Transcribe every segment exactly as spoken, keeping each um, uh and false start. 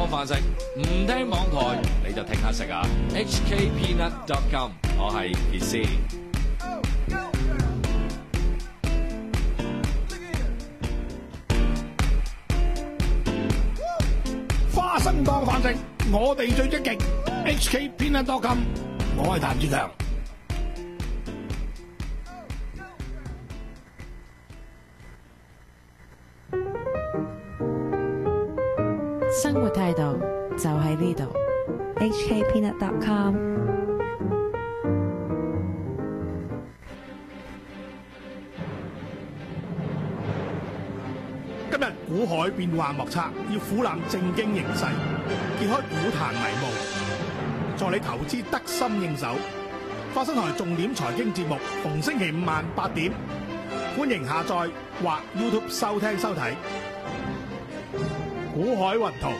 當飯食，唔聽網台你就聽下食啊 ！H K Peanut dot com， 我係傑斯。 花生當飯食，我哋最積極。H K Peanut dot com， 我係譚志強。 生活態度就喺呢度。 H K Peanut dot com。 今日股海變幻莫測，要俯覽正經形勢，揭開股壇迷霧，助你投資得心應手。花生台重點財經節目，逢星期五晚八點，歡迎下載或 YouTube 收聽收睇。股海雲圖。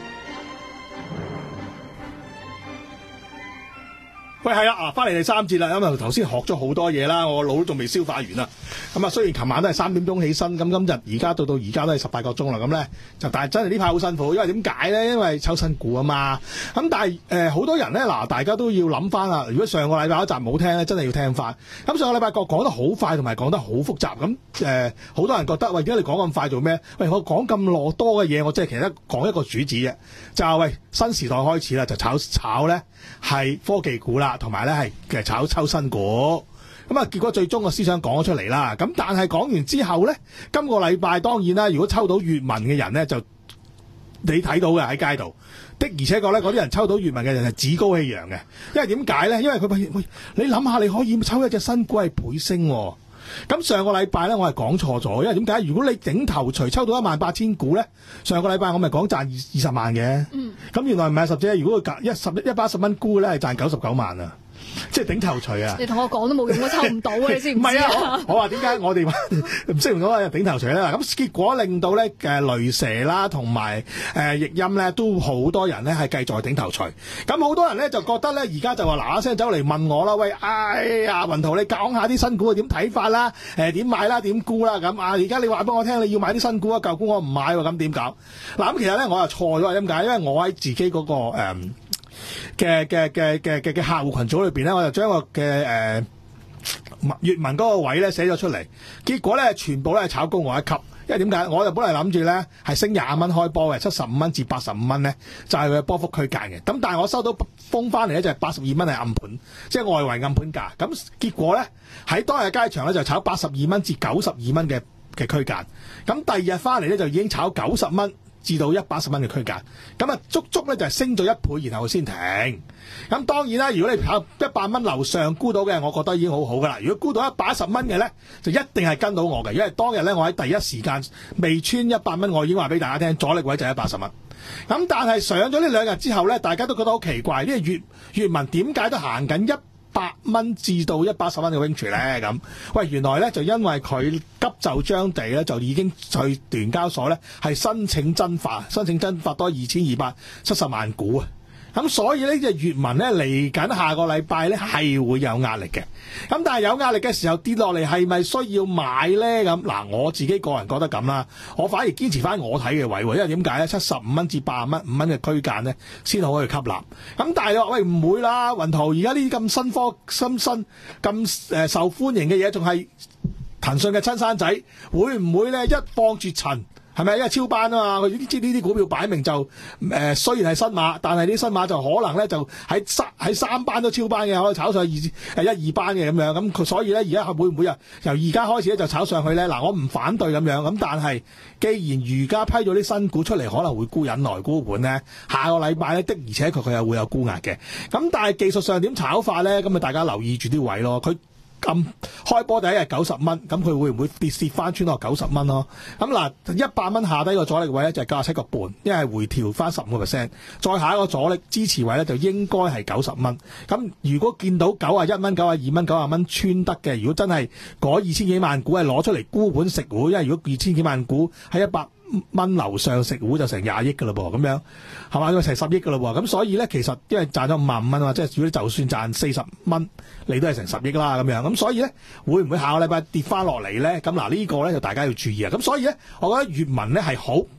喂，係啦，啊，翻嚟第三節啦，咁啊頭先學咗好多嘢啦，我腦都仲未消化完啊。咁啊，雖然琴晚都係三點鐘起身，咁今日而家到到而家都係十八個鐘啦，咁咧就但係真係呢排好辛苦，因為點解咧？因為抽新股啊嘛。咁但係誒好多人咧，嗱大家都要諗翻啦。如果上個禮拜一集冇聽咧，真係要聽翻。咁上個禮拜個講得好快，同埋講得好複雜。咁誒好多人覺得喂，點解你講咁快做咩？喂，我講咁落多嘅嘢，我即係其實講一個主旨啫，就係喂新時代開始啦，就炒炒咧係科技股啦。同埋咧係其實炒抽新股，咁啊結果最終個思想講咗出嚟啦。咁但係講完之後咧，今個禮拜當然啦，如果抽到粵文嘅人咧，就你睇到嘅喺街度的，而且確咧嗰啲人抽到粵文嘅人係趾高氣揚嘅，因為點解咧？因為佢喂喂，你諗下你可以抽一隻新股係倍升喎。咁上個禮拜咧，我係講錯咗，因為點解？如果你頂頭鎚抽到一萬八千股咧，上個禮拜我咪講賺二二十萬嘅。嗯。咁原來唔係十隻，如果佢一十一百一十蚊沽咧，係賺九十九萬啊！即係頂頭鎚啊！ 你同我講都冇用，我抽唔到啊！你知唔知？唔係啊！ 我話點解我哋唔識用嗰個頂頭鎚咧？咁結果令到咧誒雷蛇啦，同埋誒易鑫咧，都好多人咧係繼續頂頭鎚。咁好多人咧就覺得咧，而家就話嗱嗱聲走嚟問我啦，喂，哎呀，雲圖你講下啲新股點睇法啦？誒點買啦？點沽啦？咁啊，而家你話俾我聽，你要買啲新股啊，舊股我唔買喎，咁點搞？嗱咁其實咧我又錯咗，點解？因為我喺自己嗰、嗰個誒。嗯嘅嘅嘅嘅嘅嘅客戶群組裏邊咧，我就將個嘅誒粵文嗰個位咧寫咗出嚟，結果咧全部咧係炒高我一級，因為點解？我就本嚟諗住咧係升廿蚊開波嘅，七十五蚊至八十五蚊咧就係佢嘅波幅區間嘅，咁但係我收到風翻嚟咧就係八十二蚊係暗盤，即係外圍暗盤價，咁結果咧喺當日嘅街場咧就炒八十二蚊至九十二蚊嘅嘅區間，咁第二日翻嚟咧就已經炒九十蚊至到一百一十蚊嘅區間，咁啊足足咧就係升咗一倍，然後先停。咁當然啦，如果你跑一百蚊樓上沽到嘅，我覺得已經好好噶啦。如果沽到一百一十蚊嘅咧，就一定係跟到我嘅，因為當日咧我喺第一時間未穿一百蚊，我已經話俾大家聽，阻力位就係一百一十蚊。咁但係上咗呢兩日之後咧，大家都覺得好奇怪，呢個粵粵文點解都行緊一百蚊至到一百十蚊嘅 range 咧？咁喂，原來咧就因為佢急就章地咧，就已經去聯交所咧係申請增發，申請增發多二千二百七十萬股啊！咁所以呢隻粵文咧嚟緊下個禮拜咧係會有壓力嘅。咁但係有壓力嘅時候跌落嚟係咪需要買咧？咁嗱，我自己個人覺得咁啦，我反而堅持翻我睇嘅位喎，因為點解咧？七十五蚊至八十蚊五蚊嘅區間咧先好可以吸納。咁但係你話喂，唔會啦，雲圖而家呢啲咁新科新新咁誒受歡迎嘅嘢，仲係騰訊嘅親生仔，會唔會咧一放絕塵？係咪？因為超班啊嘛，佢呢啲呢啲股票擺明就誒、呃，雖然係新馬，但係啲新馬就可能咧就喺三喺三班都超班嘅，可以炒上去二誒一二班嘅咁樣。咁佢所以咧而家會唔會啊？由而家開始咧就炒上去咧？嗱，我唔反對咁樣。咁但係既然而家批咗啲新股出嚟，可能會沽引來沽盤咧，下個禮拜咧的而且確佢又會有沽壓嘅。咁但係技術上點炒法咧？咁咪大家留意住啲位咯。佢咁開波第一日九十蚊，咁佢會唔會跌蝕翻穿落九十蚊咯？咁嗱，一百蚊下低個阻力位咧就係九十七個半，因為回調翻十五個 percent， 再下一個阻力支持位咧就應該係九十蚊。咁如果見到九啊一蚊、九啊二蚊、九啊蚊穿得嘅，如果真係嗰二千幾萬股係攞出嚟沽盤食股，因為如果二千幾萬股喺一百蚊樓上食糊就成廿億噶嘞噃，咁樣係嘛？因為成十億噶嘞喎，咁所以咧其實因為賺咗五萬五蚊啊嘛，即係如果就算賺四十蚊，你都係成十億啦咁樣。咁所以咧會唔會下個禮拜跌翻落嚟咧？咁嗱呢個咧就大家要注意啊。咁所以咧，我覺得粵文咧係好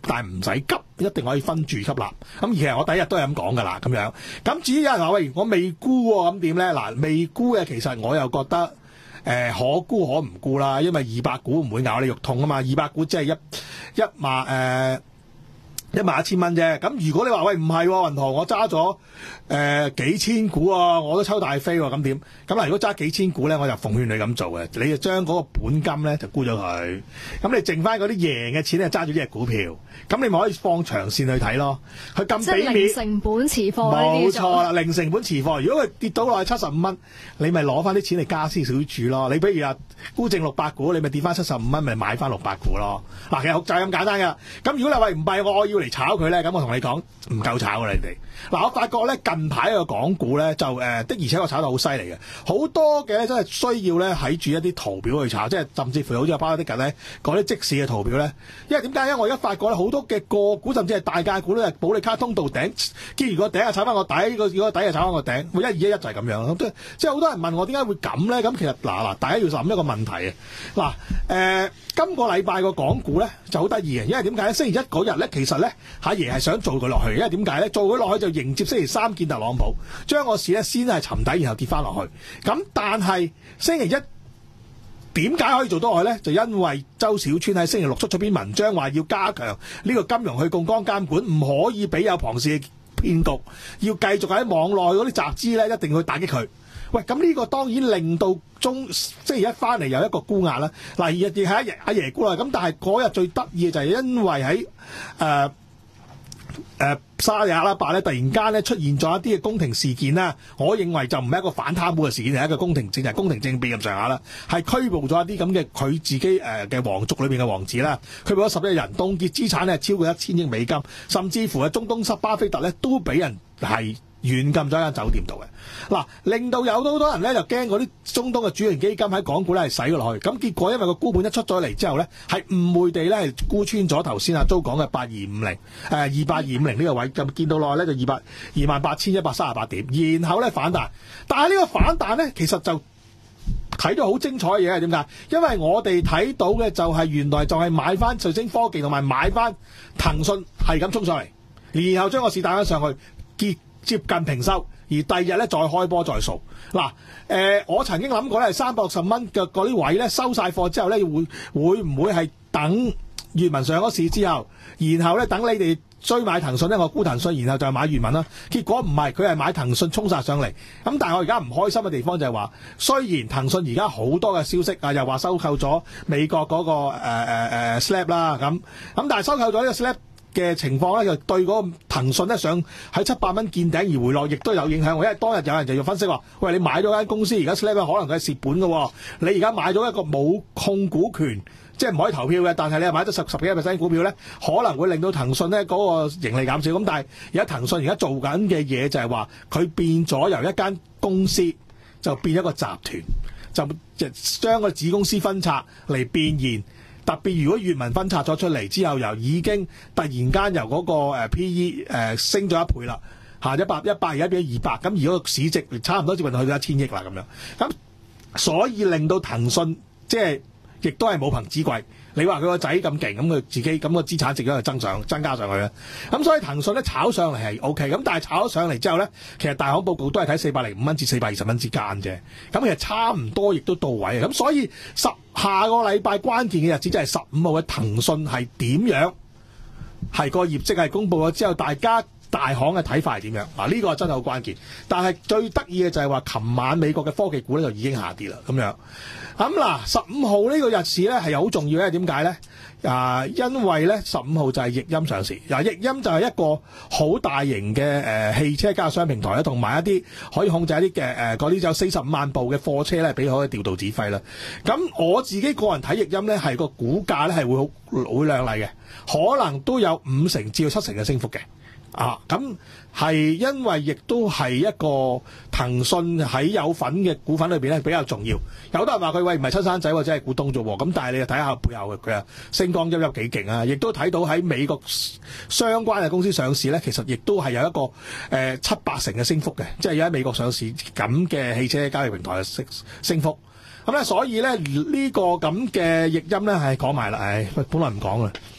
但係唔使急，一定可以分住吸納。咁其實我第一日都係咁講噶啦，咁樣。咁至於有人話喂，我未沽喎，咁點咧？嗱，未沽嘅其實我又覺得誒、呃、可沽可唔沽啦，因為二百股唔會咬你肉痛啊嘛，二百股即係一一萬誒。呃一萬一千蚊啫，咁如果你話喂唔係喎，銀行我揸咗誒幾千股啊，我都抽大飛喎，咁點？咁嗱，如果揸幾千股咧，我就奉勸你咁做嘅，你就將嗰個本金咧就沽咗佢，咁你剩翻嗰啲贏嘅錢咧揸住呢隻股票，咁你咪可以放長線去睇咯。佢咁俾面， 零成本持貨呢啲冇錯啦，零成本持貨。如果佢跌到落去七十五蚊，你咪攞翻啲錢嚟加少少注咯。你比如話沽剩六百股，你咪跌翻七十五蚊，咪買翻六百股咯。嗱，其實就係咁簡單噶。咁如果你話唔係我要嚟炒佢咧，咁我同你講唔夠炒噶啦，你哋。嗱，我發覺咧近排個港股咧就誒、呃、的而且確炒得好犀利嘅，好多嘅真係需要咧喺住一啲圖表去炒，即係甚至乎好似阿巴啲近咧講啲即時嘅圖表咧。因為點解？因為我而家發覺咧好多嘅個股甚至係大價股咧，保利卡通道頂，既然個頂啊炒翻個底，個如果底啊炒翻個頂，一二一一就係咁樣。即係即係好多人問我點解會咁咧？咁其實嗱嗱，大家要諗一個問題啊。嗱誒、呃，今個禮拜個港股咧就好得意嘅，因為點解咧？星期一嗰日咧，其實咧阿爺係想做佢落去，因為點解咧？做佢落去就迎接星期三見特朗普，將個市咧先係沉底，然後跌翻落去。咁但係星期一點解可以做到落去咧？就因為周小川喺星期六出咗篇文章，話要加強呢個金融去槓桿監管，唔可以俾有龐氏嘅騙局，要繼續喺網內嗰啲集資咧，一定要去打擊佢。喂，咁呢個當然令到中星期一翻嚟有一個沽壓啦。嗱，亦亦係阿爺阿爺沽啦。咁但係嗰日最得意嘅就係因為喺誒誒沙地阿拉伯咧，突然間咧出現咗一啲嘅宮廷事件啦。我認為就唔係一個反貪污嘅事件，係一個宮廷政，就係宮廷政變咁上下啦。係拘捕咗一啲咁嘅佢自己誒嘅皇族裏邊嘅王子啦，拘捕咗十一人，凍結資產咧超過一千億美金，甚至乎係中東塞巴菲特咧都俾人係軟禁咗喺間酒店度嘅。嗱，令到有好多人咧就驚嗰啲中東嘅主權基金喺港股咧係洗咗落去，咁結果因為個沽盤一出咗嚟之後咧，係誤會地咧係沽穿咗頭先阿周講嘅八二五零誒二八二五零呢個位，咁見到落去咧就二百二萬八千一百三十八點，然後咧反彈，但係呢個反彈咧其實就睇到好精彩嘅嘢係點解？因為我哋睇到嘅就係原來就係買翻瑞星科技同埋買翻騰訊係咁衝上嚟，然後將個市帶翻上去結接近平收，而第二日咧再開波再掃。嗱，誒、呃，我曾經諗過咧，係三百六十蚊嘅嗰啲位咧收晒貨之後咧，會會唔會係等閱文上咗市之後，然後咧等你哋追買騰訊咧，我沽騰訊，然後就買閱文啦。結果唔係，佢係買騰訊衝殺上嚟。咁但係我而家唔開心嘅地方就係話，雖然騰訊而家好多嘅消息啊，又話收購咗美國嗰、那個誒誒誒 Snap 啦，咁咁但係收購咗呢個 Snap嘅情況咧，就對嗰個騰訊咧上喺七百蚊見頂而回落，亦都有影響。因為當日有人就要分析話，喂，你買咗間公司，而家 Snap 可能佢係蝕本嘅，你而家買咗一個冇控股權，即係唔可以投票嘅，但係你係買咗十十幾個 percent 股票咧，可能會令到騰訊咧嗰個盈利減少。咁但係而家騰訊而家做緊嘅嘢就係話，佢變咗由一間公司就變一個集團，就就將個子公司分拆嚟變現。特別如果閱文分拆咗出嚟之後，又已經突然間由嗰個 P E 誒升咗一倍啦，嚇一百一百而家變咗二百，咁而嗰個市值差唔多接近去到一千億啦咁樣，咁所以令到騰訊即係亦都係冇憑之貴。你話佢個仔咁勁，咁佢自己咁個資產值咗去增上增加上去啦。咁所以騰訊咧炒上嚟係 O K，咁但係炒咗上嚟之後咧，其實大行報告都係睇四百零五蚊至四百二十蚊之間啫。咁其實差唔多，亦都到位嘅。咁所以十下個禮拜關鍵嘅日子就係十五號嘅騰訊係點樣？係個業績係公佈咗之後，大家大行嘅睇法係點樣？嗱，呢個真係好關鍵。但係最得意嘅就係話，琴晚美國嘅科技股咧就已經下跌啦，咁樣。咁嗱，十五號呢個日子咧係好重要嘅，點解咧？啊，因為咧十五號就係易鑫上市。嗱，易鑫就係一個好大型嘅誒、呃、汽車加商平台啦，同埋一啲可以控制一啲嘅誒嗰啲有四十五萬部嘅貨車咧，俾可以調度指揮啦。咁我自己個人睇易鑫咧，係個股價咧係會好會亮麗嘅，可能都有五成至到七成嘅升幅嘅。啊，咁係因為亦都係一個騰訊喺有份嘅股份裏邊咧比較重要。有得人話佢喂唔係親生仔或者係股東啫喎，咁但係你又睇下背後嘅佢啊星光熠熠幾勁啊！亦都睇到喺美國相關嘅公司上市咧，其實亦都係有一個誒、呃、七八成嘅升幅嘅，即係有喺美國上市咁嘅汽車交易平台嘅升升幅。咁咧，所以咧呢、這個咁嘅易鑫咧係講埋啦，唉，本來唔講啦。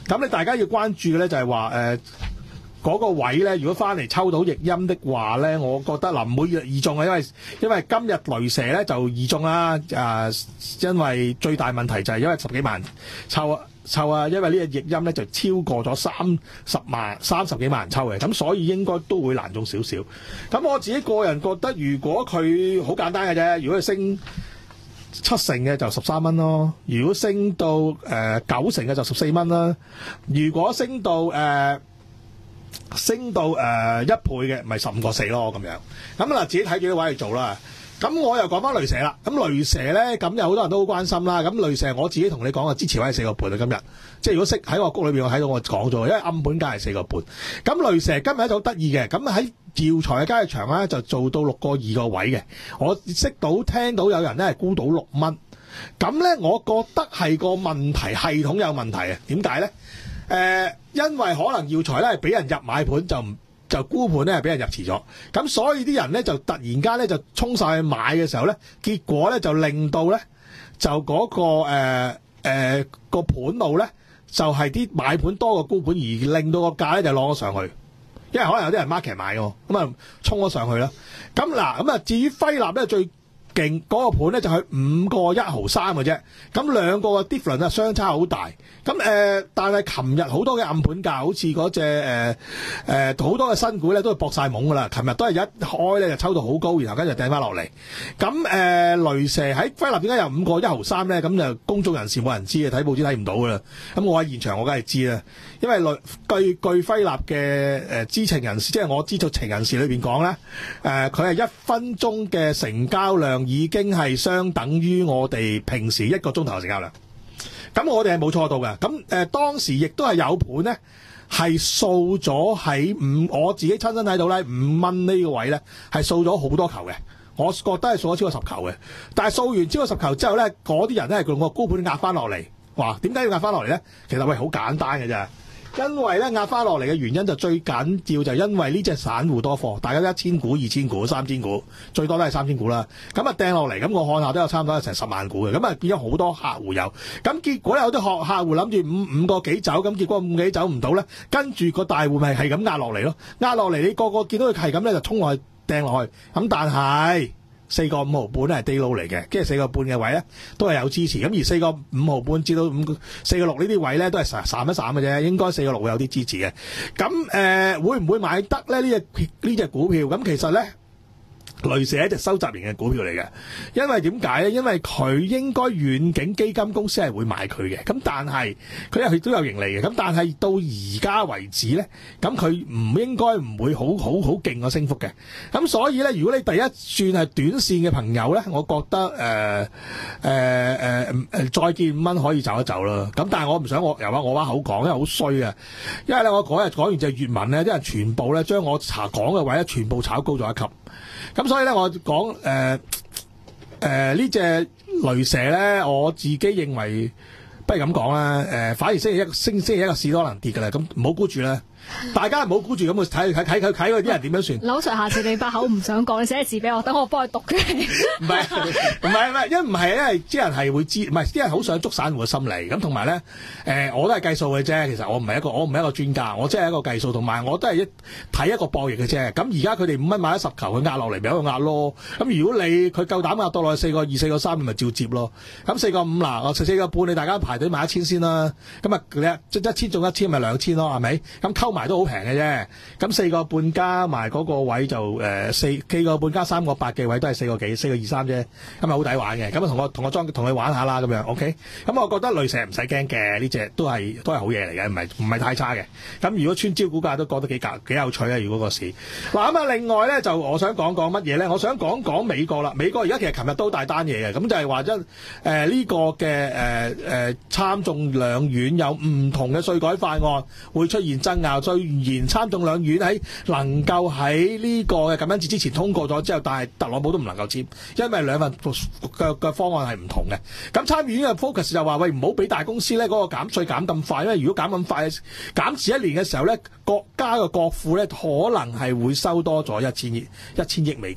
咁你大家要關注嘅咧就係話誒嗰個位咧，如果翻嚟抽到逆音的話咧，我覺得嗱唔會易中啊，因為因為今日雷蛇咧就易中啦，誒、呃，因為最大問題就係因為十幾萬抽啊抽啊，因為呢個逆音咧就超過咗三十萬三十幾萬人抽嘅，咁所以應該都會難中少少。咁我自己個人覺得，如果佢好簡單嘅啫，如果佢升七成嘅就十三蚊咯，如果升到誒、呃、九成嘅就十四蚊啦，如果升到誒。呃升到誒、呃、一倍嘅，咪十五個四咯咁樣。咁嗱，自己睇幾多位去做啦。咁我又講翻雷蛇啦。咁雷蛇咧，咁有好多人都好關心啦。咁雷蛇我自己同你講啊，支持位係四個半啊。今日即係如果識喺個谷裏邊，我睇到我講咗，因為暗盤價係四個半。咁雷蛇今日就好得意嘅。咁喺耀才嘅交易場咧，就做到六個二個位嘅。我識到聽到有人咧係沽到六蚊。咁咧，我覺得係個問題系統有問題啊。點解咧？誒、呃，因為可能耀才咧係俾人入買盤，就唔就沽盤咧係俾人入遲咗，咁所以啲人咧就突然間咧就衝晒去買嘅時候咧，結果咧就令到咧就嗰、那個誒誒個盤路咧就係、是、啲買盤多過沽盤，而令到個價咧就攞咗上去，因為可能有啲人 market 買嘅，咁啊衝咗上去啦。咁嗱，咁啊至於輝立咧最勁嗰、那個盤咧就係五個一毫三嘅啫，咁兩個嘅 difference 啊相差好大。咁誒、呃，但係琴日好多嘅暗盤價，好似嗰隻誒誒好多嘅新股咧，都係搏晒懵噶啦。琴日都係一開咧就抽到好高，然後跟住掟翻落嚟。咁誒、呃，雷蛇喺輝立點解有五個一毫三咧？咁就公眾人士冇人知嘅，睇報紙睇唔到噶啦。咁我喺現場我梗係知啦，因為雷據據輝立嘅誒知情人士，即係我知道情人士裏邊講咧，誒佢係一分鐘嘅成交量已經係相等於我哋平時一個鐘頭嘅成交量。咁我哋係冇錯到嘅，咁誒、呃、當時亦都係有盤咧，係掃咗喺五，我自己親身睇到咧五蚊呢個位咧，係掃咗好多球嘅，我覺得係掃咗超過十球嘅。但係掃完超過十球之後咧，嗰啲人咧係用個高盤壓翻落嚟，哇！點解要壓翻落嚟咧？其實喂好簡單嘅啫。因為咧壓翻落嚟嘅原因就最緊要就係因為呢隻散戶多貨，大家都一千股、二千股、三千股，最多都係三千股啦。咁啊掟落嚟，咁我看下都有差唔多成十萬股嘅，咁啊變咗好多客戶有。咁結果有啲客客戶諗住五五個幾走，咁結果五幾走唔到咧，跟住個大戶咪係咁壓落嚟咯，壓落嚟你個個見到佢係咁咧就衝落去掟落去，咁但係四個五毫半咧係低撈嚟嘅，跟住四個半嘅位咧都係有支持，咁而四個五毫半至到五四個六呢啲位咧都係散散一散嘅啫，應該四個六會有啲支持嘅。咁誒、呃、會唔會買得咧？呢隻呢隻股票咁其實咧，雷蛇係一隻收集型嘅股票嚟嘅，因為點解咧？因為佢應該遠景基金公司係會買佢嘅，咁但係佢又都有盈利嘅，咁但係到而家為止咧，咁佢唔應該唔會好好好勁個升幅嘅，咁所以咧，如果你第一轉係短線嘅朋友咧，我覺得誒誒誒誒再見五蚊可以走一走啦，咁但係我唔想我由話我把口講，因為好衰啊，因為咧我嗰日講完隻粵文咧，啲人全部咧將我查講嘅位咧全部炒高咗一級。咁所以咧，我講誒誒呢隻雷蛇咧，我自己認為不如咁講啦。誒、呃，反而星期一星星期一個市多能跌嘅啦，咁唔好估住啦。大家唔好估住咁去睇睇睇睇睇嗰啲人點樣算。 劉 Sir，下次你把口唔想講，你寫字俾我，等我幫佢讀嘅。 唔係唔係唔係，因為唔係，因為啲人係會知，唔係啲人好想捉散戶嘅心理。咁同埋咧，誒、呃，我都係計數嘅啫。其實我唔係一個，我唔係一個專家，我即係一個計數，同埋我都係一睇一個博弈嘅啫。咁而家佢哋五蚊買咗十球，佢壓落嚟咪喺度壓咯。咁如果你佢夠膽壓到落去四個二、四個三，你咪照接咯。咁四個五嗱，我四四個半，你大家排隊買一千先啦。咁啊，你即一千中一千，咪兩千咯，係咪？咁溝埋都好平嘅啫，咁四個半加埋嗰個位就誒四四個半加三個八嘅位都係四個幾，四個二三啫，咁咪好抵玩嘅。咁啊同我同我裝同佢玩下啦，咁樣 OK。咁我覺得雷蛇唔使驚嘅，呢隻都係都係好嘢嚟嘅，唔係唔係太差嘅。咁如果穿招股價都覺得幾夾幾有趣啊！如果個市嗱咁啊，另外咧就我想講講乜嘢咧？我想講講美國啦。美國而家其實琴日都大單嘢嘅，咁就係話一誒呢個嘅誒誒參眾兩院有唔同嘅稅改法案會出現爭拗，雖然參眾兩院喺能夠喺呢個嘅感恩節之前通過咗之後，但係特朗普都唔能夠簽，因為兩份嘅嘅方案係唔同嘅。咁參議院嘅 focus 就話喂，唔好俾大公司咧嗰個減稅減咁快，因為如果減咁快減遲一年嘅時候咧，國家嘅國庫咧可能係會收多咗一千億一千億美金。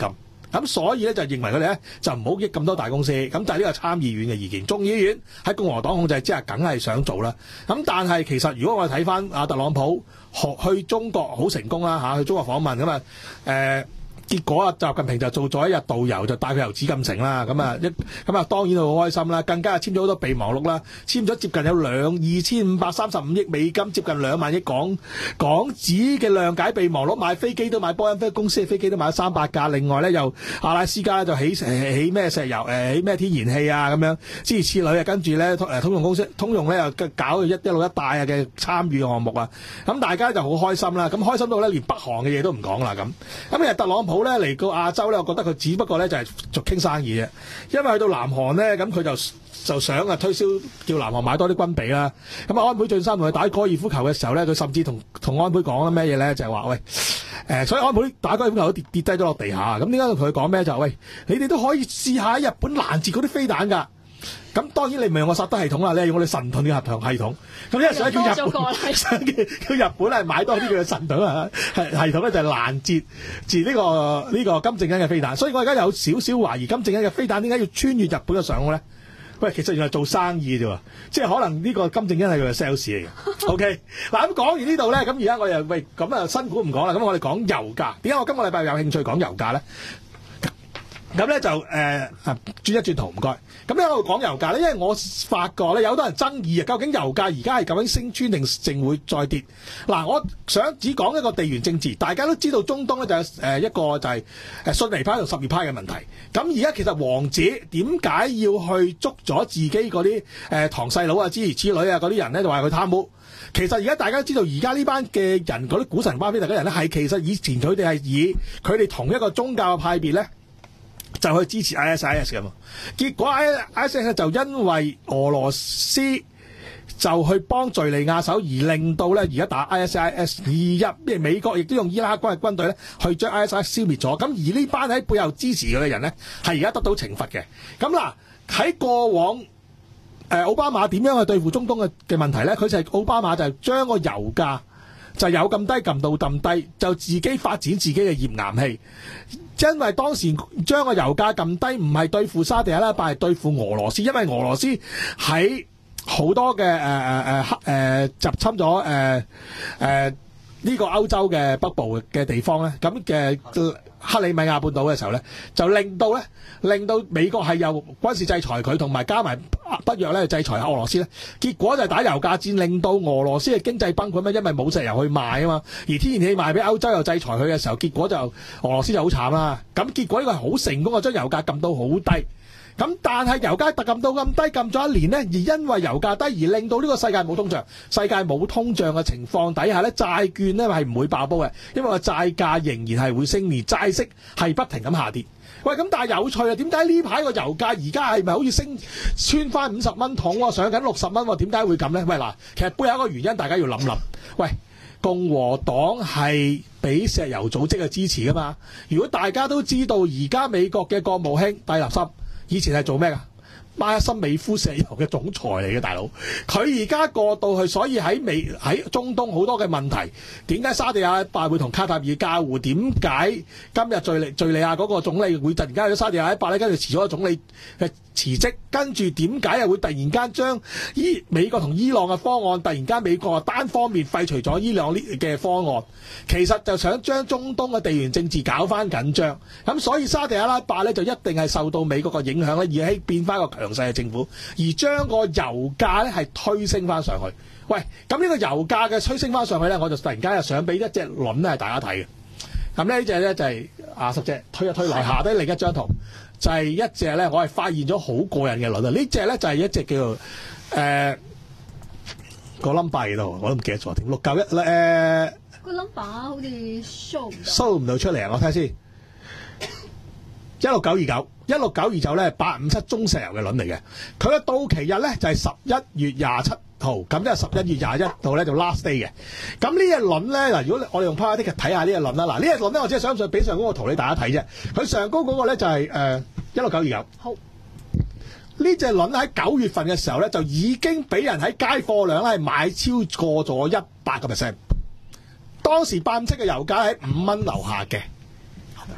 咁所以咧就認為佢哋咧就唔好益咁多大公司，咁就係呢個參議院嘅意見。眾議院喺共和黨控制之下，梗係想做啦。咁但係其實如果我哋睇翻阿特朗普去中國好成功啦嚇，去中國訪問咁啊誒。結果啊，習近平就做咗一日導遊，就帶佢遊紫禁城啦。咁啊，一咁啊，當然好開心啦。更加係簽咗好多備忘錄啦，簽咗接近有兩二千五百三十五億美金，接近兩萬億港港紙嘅諒解備忘錄。買飛機都買波音飛公司嘅飛機都買咗三百架。另外咧，又阿拉斯加就起起咩石油誒，起咩天然氣啊咁樣，諸如此類啊。跟住咧誒通用公司通用咧又搞一一路一帶啊嘅參與項目啊。咁大家就好開心啦。咁開心到咧，連北韓嘅嘢都唔講啦咁。咁其實特朗普好咧嚟到亞洲咧，我覺得佢只不過咧就係做傾生意嘅，因為去到南韓咧，咁佢就就想啊推銷叫南韓買多啲軍備啦。咁啊安倍晉三同佢打高爾夫球嘅時候咧，佢甚至同同安倍講啦咩嘢咧，就係話喂誒，所以安倍打高爾夫球都跌跌低咗落地下。咁點解同佢講咩就係喂，你哋都可以試下喺日本攔截嗰啲飛彈㗎。咁當然你唔係用個薩德系統啦，你係用我哋神盾嘅合同系統。咁因為想叫日本，想叫日本係買多啲佢嘅神盾啊系系統咧，就係攔截截呢個呢個金正恩嘅飛彈。所以我而家有少少懷疑金正恩嘅飛彈點解要穿越日本嘅上空咧？喂，其實原來做生意啫喎，即係可能呢個金正恩係佢嘅 sales 嚟嘅。OK， 嗱咁講完呢度咧，咁而家我又喂咁啊新股唔講啦，咁我哋講油價。點解我今個禮拜有興趣講油價咧？咁咧就誒啊轉一轉圖唔該。咁咧我講油價咧，因為我發覺咧有好多人爭議啊，究竟油價而家係究竟升穿定淨會再跌？嗱，我想只講一個地緣政治，大家都知道中東咧就係誒一個就係誒遜尼派同什葉派嘅問題。咁而家其實王子點解要去捉咗自己嗰啲誒堂細佬啊、諸如此類啊嗰啲人咧，就話佢貪污？其實而家大家都知道，而家呢班嘅人嗰啲股神巴菲特嗰啲人咧，係其實以前佢哋係以佢哋同一個宗教嘅派別咧，就去支持 I S I S 嘅嘛，結果 I S I S 就因為俄羅斯就去幫敍利亞手，而令到咧而家打 I S I S， 而入美國亦都用伊拉克軍嘅軍隊咧去將 I S I S 消滅咗。咁而呢班喺背後支持佢嘅人咧，係而家得到懲罰嘅。咁嗱喺過往誒奧巴馬點樣去對付中東嘅嘅問題咧？佢就係奧巴馬就係將個油價就有咁低撳到咁低，就自己發展自己嘅頁岩氣。因為當時將個油價咁低，唔係對付沙地阿拉伯，係對付俄羅斯。因為俄羅斯喺好多嘅誒誒誒誒入侵咗誒誒呢個歐洲嘅北部嘅地方咧，咁嘅克里米亞半島嘅時候咧，就令到咧令到美國係又軍事制裁佢，同埋加埋北約咧制裁俄羅斯咧，結果就係打油價戰，令到俄羅斯嘅經濟崩潰咩？因為冇石油去賣啊嘛，而天然氣賣俾歐洲又制裁佢嘅時候，結果就俄羅斯就好慘啦。咁結果呢個係好成功嘅，將油價撳到好低。咁但係油價特撳到咁低，撳咗一年呢，而因為油價低而令到呢個世界冇通脹，世界冇通脹嘅情況底下呢，債券呢係唔會爆煲嘅，因為個債價仍然係會升，而債息係不停咁下跌。喂，咁但係有趣啊，點解呢排個油價而家係咪好似升穿翻五十蚊桶喎，上緊六十蚊喎？點解會咁呢？喂嗱，其實背後一個原因，大家要諗諗。喂，共和黨係俾石油組織嘅支持噶嘛？如果大家都知道而家美國嘅國務卿蒂勒森以前係做咩㗎？巴森美孚石油嘅總裁嚟嘅大佬，佢而家過到去，所以喺美喺中東好多嘅問題，點解沙地阿拉伯會同卡塔爾交互？點解今日敍利敍利亞嗰個總理會突然間去咗沙地阿拉伯咧？跟住辭咗個總理嘅辭職，跟住點解又會突然間將伊美國同伊朗嘅方案，突然間美國啊單方面廢除咗伊朗呢嘅方案？其實就想將中東嘅地緣政治搞翻緊張，咁所以沙地阿拉伯咧就一定係受到美國嘅影響咧，而係變翻個強勢嘅政府，而將個油價咧係推升翻上去。喂，咁呢個油價嘅推升翻上去咧，我就突然間又想俾一隻輪咧係大家睇嘅。咁呢隻咧就係阿十隻推一推來下低另一張圖，就係、是、一隻咧我係發現咗好過癮嘅輪啊！呢隻咧就係一隻叫做誒、呃、個 number 喺度，我都唔記得咗添，六九一誒個 number 好似 show 唔到 show 唔到出嚟啊！我睇下先，一六九二九。一六九二九咧，八五七中石油嘅輪嚟嘅，佢嘅到期日咧就係十一月廿七號，咁即係十一月廿一號咧就 last day 嘅。咁呢隻輪咧嗱，如果我哋用 power 啲睇下呢隻輪啦，嗱呢隻輪咧我只係想上俾上高個圖你大家睇啫。佢上高嗰個咧就係誒一六九二九。好，呢隻輪喺九月份嘅時候咧就已經俾人喺街貨量咧買超過咗一百個 percent。當時八五七嘅油價喺五蚊樓下嘅。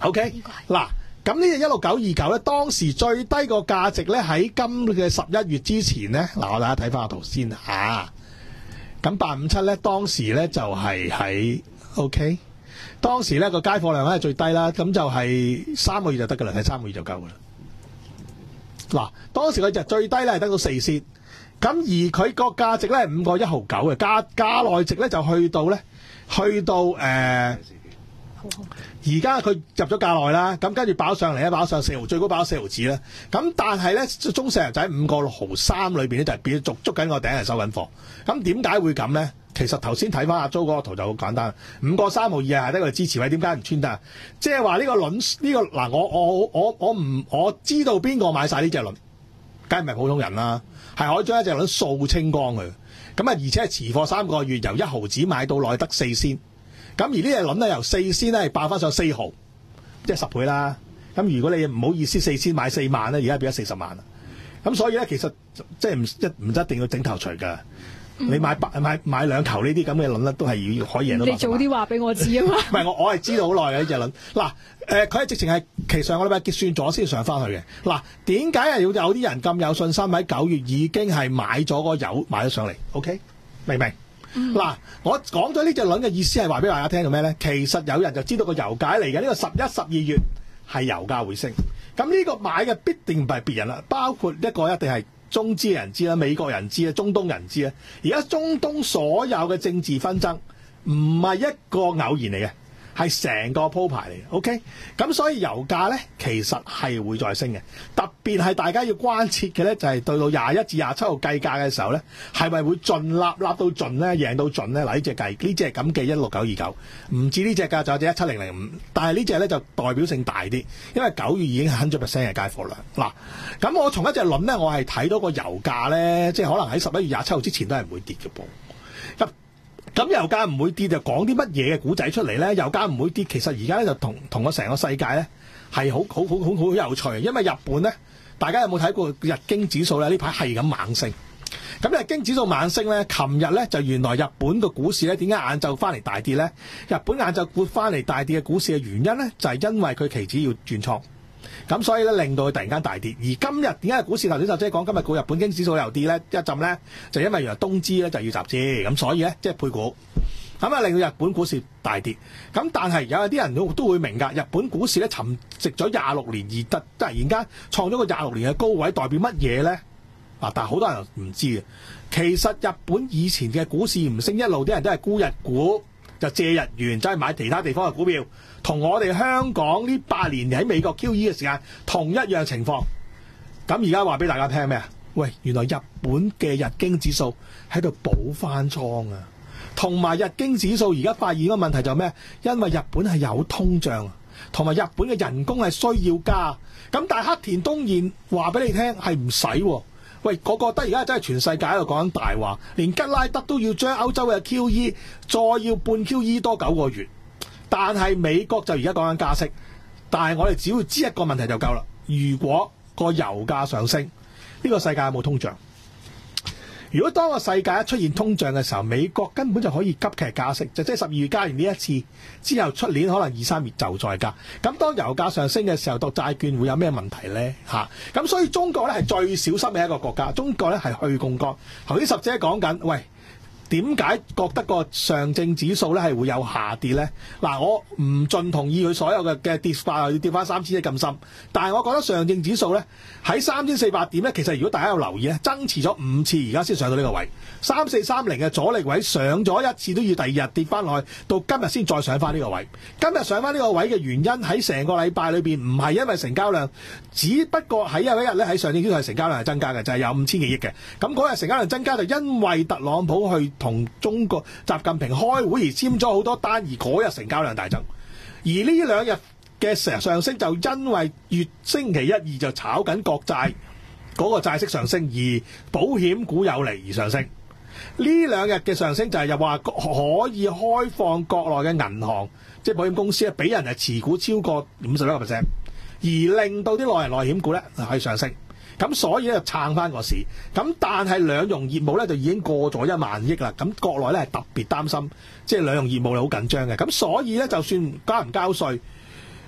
OK 嗱。咁呢隻一六九二九咧，當時最低個價值咧喺今嘅十一月之前咧，嗱我大家睇翻個圖先嚇。咁八五七咧，當時咧就係喺 OK， 當時咧個街貨量咧係最低啦，咁就係三個月就得㗎啦，睇三個月就夠㗎啦。嗱，當時佢就最低咧係得到四仙，咁而佢個價值咧係五個一毫九嘅，價價內值咧就去到咧，去到誒。呃而家佢入咗價內啦，咁跟住爆上嚟咧，爆上四毫，最高爆咗四毫子啦。咁但係咧，中石油仔五個六毫三裏邊咧就係變咗捉捉緊個頂係收緊貨。咁點解會咁咧？其實頭先睇翻阿 Jo 嗰個圖就好簡單，五個三毫二係得個支持位，點解唔穿得？即係話呢個輪呢、呢個嗱，我我我我唔我知道邊個買晒呢隻輪，梗係唔係普通人啦，係可以將一隻輪掃清光佢。咁啊，而且係持貨三個月，由一毫子買到內得四仙。咁而呢隻輪咧由四仙咧爆翻上四毫，即係十倍啦。咁如果你唔好意思四仙買四萬咧，而家變咗四十萬啦。咁所以咧，其實即係唔一唔一定要整頭除㗎。嗯、你買百買買兩球呢啲咁嘅輪咧，都係要可以贏到。你早啲話俾我知啊嘛。唔係我我係知道好耐嘅呢隻輪。嗱誒，佢係直情係其實上個禮拜結算咗先上翻去嘅。嗱，點解係要有啲人咁有信心喺九月已經係買咗個油買咗上嚟 ？OK， 明唔明？嗱、嗯，我講咗呢隻輪嘅意思係話俾大家聽到咩咧？其實有人就知道個油價嚟緊呢個十一、十二月係油價會升。咁呢個買嘅必定唔係別人啦，包括一個一定係中資人知啦、美國人知啦、中東人知啦。而家中東所有嘅政治紛爭唔係一個偶然嚟嘅，係成個鋪排嚟嘅。OK， 咁所以油價咧其實係會再升嘅。特別係大家要關切嘅咧，就係對到廿一至廿七號計價嘅時候咧，係咪會盡立立到盡咧，贏到盡咧？嗱，呢隻計呢隻係咁嘅一六九二九，唔止呢隻價，就有隻一七零零五，但係呢隻咧就代表性大啲，因為九月已經係hundred percent嘅街貨量。嗱，咁我從一隻輪咧，我係睇到個油價咧，即係可能喺十一月廿七號之前都係唔會跌嘅噃。咁咁油價唔會跌就講啲乜嘢嘅古仔出嚟咧？油價唔會跌，其實而家咧就同同個成個世界咧係好好好好好有趣，因為日本咧，大家有冇睇過日經指數咧？呢排係咁猛升。咁日經指數猛升咧，琴日咧就原來日本個股市咧點解晏晝翻嚟大跌咧？日本晏晝撥翻嚟大跌嘅股市嘅原因咧，就係因為佢期指要轉倉。咁所以咧令到佢突然間大跌，而今日點解股市頭先就即係講今日個日本經指數又跌咧一陣咧，就因為原來東芝咧就要集資，咁所以咧即係配股，咁啊令到日本股市大跌。咁但係有啲人都都會明㗎，日本股市咧沉寂咗廿六年而突突然間創咗個廿六年嘅高位，代表乜嘢咧？啊！但係好多人唔知嘅，其實日本以前嘅股市唔升一路，啲人都係沽日股，就借日元走去買其他地方嘅股票。同我哋香港呢八年喺美國 Q E 嘅時間同一樣情況。咁而家話俾大家聽咩啊？喂，原來日本嘅日經指數喺度補翻倉啊！同埋日經指數而家發現個問題就係咩？因為日本係有通脹，同埋日本嘅人工係需要加。咁但係黑田東彥話俾你聽係唔使喎。喂，我覺得而家真係全世界喺度講緊大話，連吉拉德都要將歐洲嘅 Q E 再要半 Q E 多九個月。但係美國就而家講緊加息，但係我哋只要知一個問題就夠啦。如果個油價上升，呢個世界有冇通脹？如果當個世界一出現通脹嘅時候，美國根本就可以急劇加息，就即係十二月加完呢一次之後，出年可能二三月就再加。咁當油價上升嘅時候，到債券會有咩問題呢？嚇！咁所以中國咧係最小心嘅一個國家，中國咧係去槓桿。頭先十姐講緊，喂。點解覺得個上證指數咧係會有下跌咧？嗱，我唔盡同意佢所有嘅嘅跌法要跌翻三千一咁深，但係我覺得上證指數咧喺三千四百點咧，其實如果大家有留意咧，增持咗五次，而家先上到呢個位，三四三零嘅阻力位上咗一次都要第二日跌翻落去，到今日先再上翻呢個位。今日上翻呢個位嘅原因喺成個禮拜裏邊唔係因為成交量，只不過喺有一日咧喺上證指數係成交量係增加嘅，就係、是、有五千幾億嘅。咁嗰日成交量增加就因為特朗普去同中國習近平開會而簽咗好多單，而嗰日成交量大增。而呢兩日嘅成上升就因為月星期一二就炒緊國債嗰個債息上升，而保險股有利而上升。呢兩日嘅上升就係又話可以開放國內嘅銀行，即係保險公司咧，俾人係持股超過五十一個 percent， 而令到啲內人內險股咧係上升。咁所以咧就撐翻個市，咁但係兩融業務咧就已經過咗一萬億啦。咁國內咧係特別擔心，即係兩融業務係好緊張嘅。咁所以咧就算交唔交稅，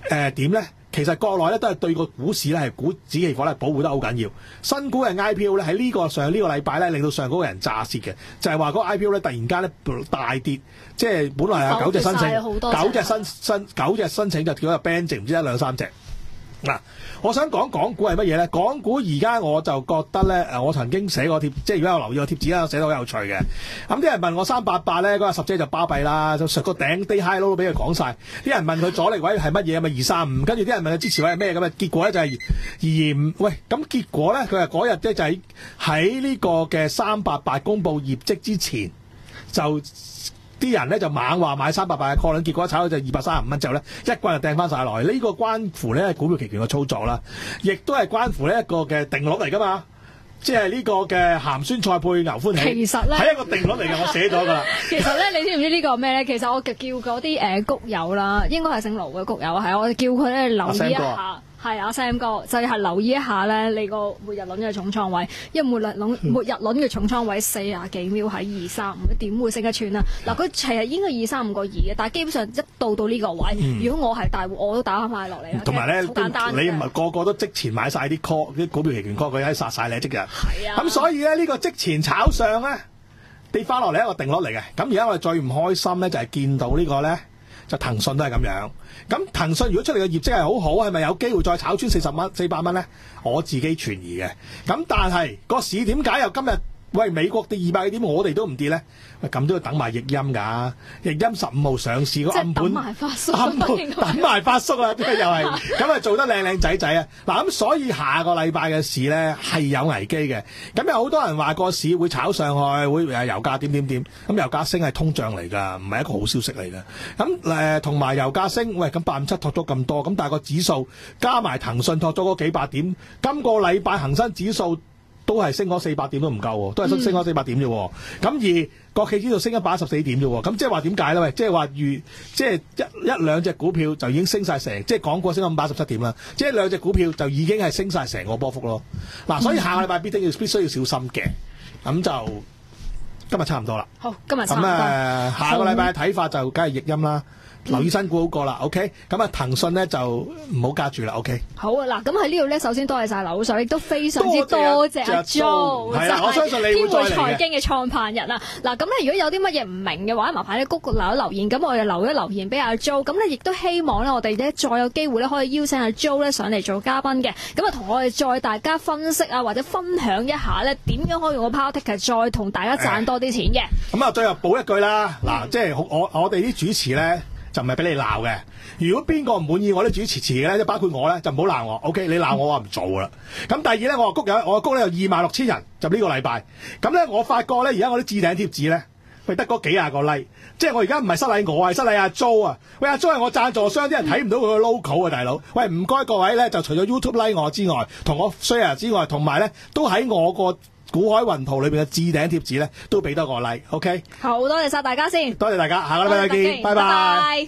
誒點咧？其實國內咧都係對個股市咧係股指期貨咧保護得好緊要。新股嘅 I P O 咧喺呢個上呢個禮拜咧令到上嗰個人炸蝕嘅，就係話嗰個 I P O 咧突然間咧大跌，即係本來係九隻申請，九隻申申九隻申請就叫咗 ban 剩唔知一兩三隻。嗱，我想講港股係乜嘢咧？港股而家我就覺得咧，誒，我曾經寫過貼，即係如果有留意個貼紙啦，寫得好有趣嘅。咁啲人問我三八八咧，嗰個十姐就巴閉啦，就上個頂 day high low 都俾佢講晒。啲人問佢阻力位係乜嘢，咪二三五，跟住啲人問佢支持位係咩咁啊？結果咧就係二二五。喂，咁結果咧，佢話嗰日咧就係喺呢個嘅三八八公佈業績之前就。啲人咧就猛話買三百八嘅 call，結果炒到就二百三十五蚊之後咧，一棍就掟翻晒落去。呢、這個關乎咧股票期權嘅操作啦，亦都係關乎呢一個嘅定律嚟噶嘛。即係呢個嘅鹹酸菜配牛歡喜， 其實咧係一個定律嚟嘅，我寫咗㗎啦。 其實咧，你知唔知呢個咩咧？其實我叫嗰啲誒谷友啦，應該係姓盧嘅谷友，係我哋叫佢咧留意一下。係阿 Sam 哥，就係、是、留意一下咧，你個末日輪嘅重倉位，因為末日輪末日輪嘅重倉位四廿幾秒喺二三五，點會升得穿啊？嗱，佢其實應該二三五個二嘅，但係基本上一到到呢個位，嗯、如果我係大戶，我都打翻埋落嚟啦。同埋咧，好簡單， 你唔係個個都即前買晒啲 call 啲股票期權 call，佢喺殺晒你即日。係啊。 咁所以咧，呢、這個即前炒上咧跌翻落嚟一個定律嚟嘅。咁而家我哋最唔開心咧，就係、是、見到個呢個咧。就騰訊都係咁樣，咁騰訊如果出嚟嘅業績係好好，係咪有機會再炒穿四十蚊、四百蚊咧？我自己存疑嘅。咁但係個市點解又今日喂美國跌二百幾點，我哋都唔跌咧？喂，咁都要等埋譯音㗎，譯音十五號上市個暗盤， 等埋發叔， 暗盤等埋發叔啊！即係又係咁啊，做得靚靚仔仔啊！嗱咁，所以下個禮拜嘅市咧係有危機嘅。咁有好多人話個市會炒上去，會誒油價點點點。咁油價升係通脹嚟㗎，唔係一個好消息嚟㗎。咁誒同埋油價升，喂咁八五七托咗咁多，咁但係個指數加埋騰訊托咗嗰幾百點，今個禮拜恒生指數都係升咗四百點都唔夠，都係升升咗四百點啫。咁、嗯、而國企指數升咗一百一十四點啫。咁即係話點解咧？喂，即係話預即係一一兩隻股票就已經升晒成，即係港股升咗五百一十七點啦。即係兩隻股票就已經係升晒成個波幅咯。嗱、啊，所以下個禮拜必定要必須要小心嘅。咁就今日差唔多啦。 好，今日差唔多。 咁誒、呃，下個禮拜嘅睇法就梗係譯音啦。留意新股好過啦 ，OK？咁啊，騰訊咧就唔好加住啦 ，OK？ 好啊，嗱，咁喺呢度咧，首先多謝晒柳水，亦都非常之多謝阿 Jo， 係啦，我相信你會再嚟嘅。天匯財經嘅創辦人啊，嗱，咁咧如果有啲乜嘢唔明嘅話，麻煩你谷留一留言，咁我哋留一留言俾阿 Jo，咁咧亦都希望咧我哋咧再有機會咧可以邀請阿 Jo 咧上嚟做嘉賓嘅，咁啊同我哋再大家分析啊或者分享一下咧點樣可以用個 Power Ticker 再同大家賺多啲錢嘅。咁、 欸、啊，最後補一句啦，嗱、嗯，即係我我哋啲主持咧。就唔係俾你鬧嘅。如果邊個唔滿意我啲主持詞嘅咧，即包括我咧，就唔好鬧我。OK，你鬧我我唔做啦。咁第二咧，我話谷有我谷咧有二萬六千人，就呢個禮拜。咁咧我發覺咧，而家我啲置頂貼紙咧，喂得嗰幾廿個 like， 即係我而家唔係失禮我，係失禮阿 Jo 啊。喂，阿 Jo 係我贊助商，啲人睇唔到佢個 logo 啊，大佬。喂，唔該各位咧，就除咗 YouTube like 我之外，同我 share 之外，同埋咧都喺我個股海雲圖裏邊嘅置頂貼紙咧，都俾多個 like。OK， 好多謝晒大家先， 多謝大家，下個禮拜再見，拜拜。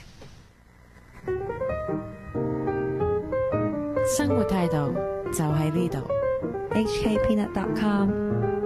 生活態度就喺呢度。 H K Peanut dot com